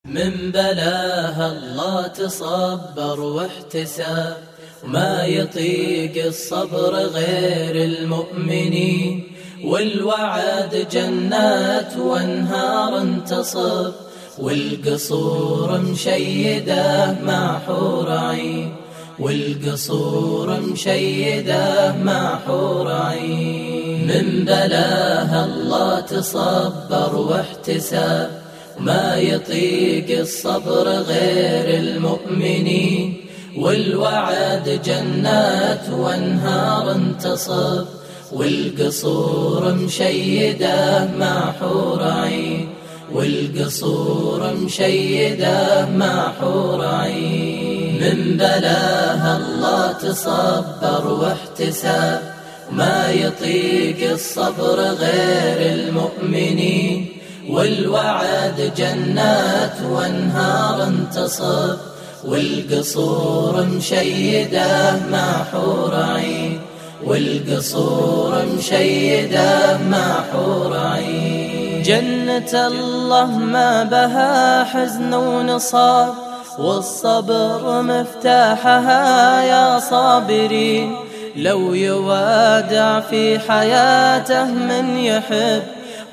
من بلاها الله تصبر واحتساب، وما يطيق الصبر غير المؤمنين، والوعد جنات وانهار تصب، والقصور مشيده مع حور عين، والقصور مشيده مع حور عين. من بلاها الله تصبر واحتساب، وما يطيق الصبر غير المؤمنين، والوعد جنات وانهار تصب، والقصور مشيده مع حور عين، والقصور مشيده مع حور عين. من بلاها الله تصبر واحتساب، وما يطيق الصبر غير المؤمنين، والوعد جنات وانهار تصب، والقصور مشيده مع حور عين، والقصور مشيده مع حور عين. جنة الله ما بها حزن ونصاب، والصبر مفتاحها يا صابرين. لو يوادع في حياته من يحب،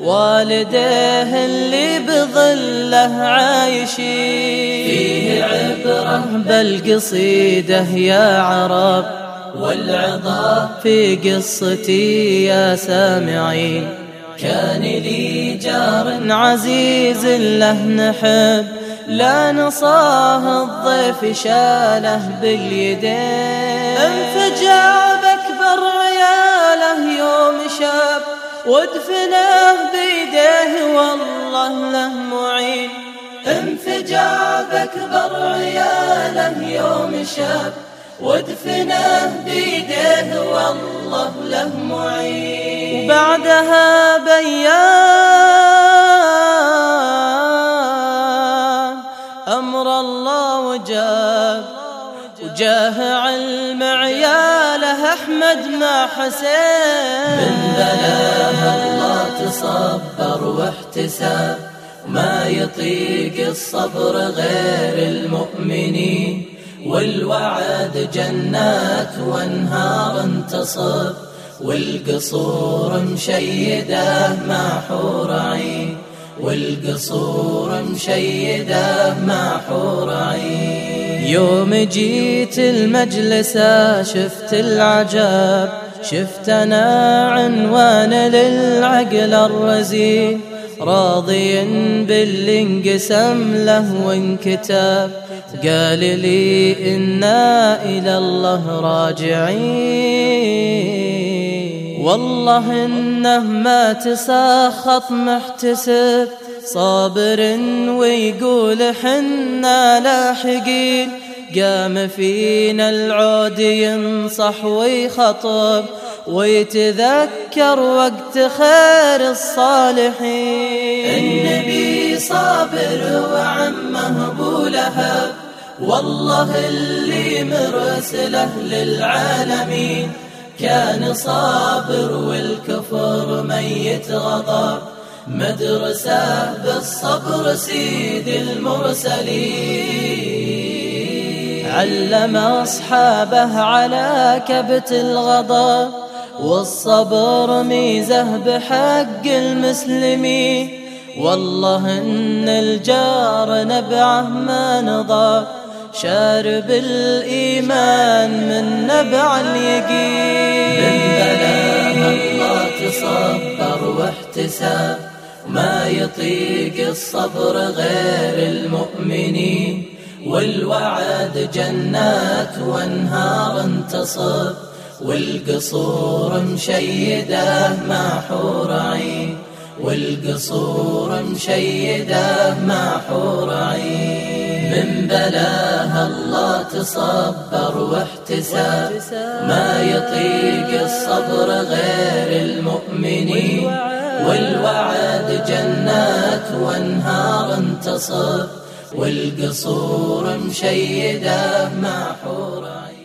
والديه اللي بظله عايشين. فيه عبرة بالقصيدة يا عرب، والعظة في قصتي يا سامعين. كان لي جار عزيز له نحب، لا نصاه الضيف شاله باليدين. انفجع بأكبر عياله يوم شاب، وادفنه بيديه والله له معين. انفجع بأكبر عياله يوم شاب، وادفنه بيديه والله له معين. وبعدها بأيام أمر الله وجاه علم عياله أحمد مع حسين. من بلاها الله تصبر واحتساب، وما يطيق الصبر غير المؤمنين، والوعد جنات وانهار تصب، والقصور مشيده مع حور عين، والقصور مشيده مع حور عين. يوم جيت المجلس شفت العجاب، شفت أنا عنوان للعقل الرزين، راضي باللي انقسم له وانكتاب. قال لي إنا إلى الله راجعين، والله إنه ما تساخط محتسب، صابر ويقول حنا لاحقين. قام فينا العود ينصح ويخطب، ويتذكر وقت خير الصالحين. النبي صابر وعمه ابو لهب، والله اللي مرسله للعالمين. كان صابر والكفر ميت غضب، مدرسة بالصبر سيد المرسلين. علم أصحابه على كبت الغضب، والصبر ميزه بحق المسلمين. والله إن الجار نبعه ما نضى، شارب الإيمان من نبع اليقين. من بلاها الله تصبر واحتساب، وما يطيق الصبر غير المؤمنين، والوعد جنات وانهار تصب، والقصور مشيده مع حور عين، والقصور مشيده مع حور عين. من بلاها الله تصبر واحتساب، ما يطيق الصبر غير المؤمنين، والوعد جنات وانهار تصب، والقصور مشيده مع حور عين.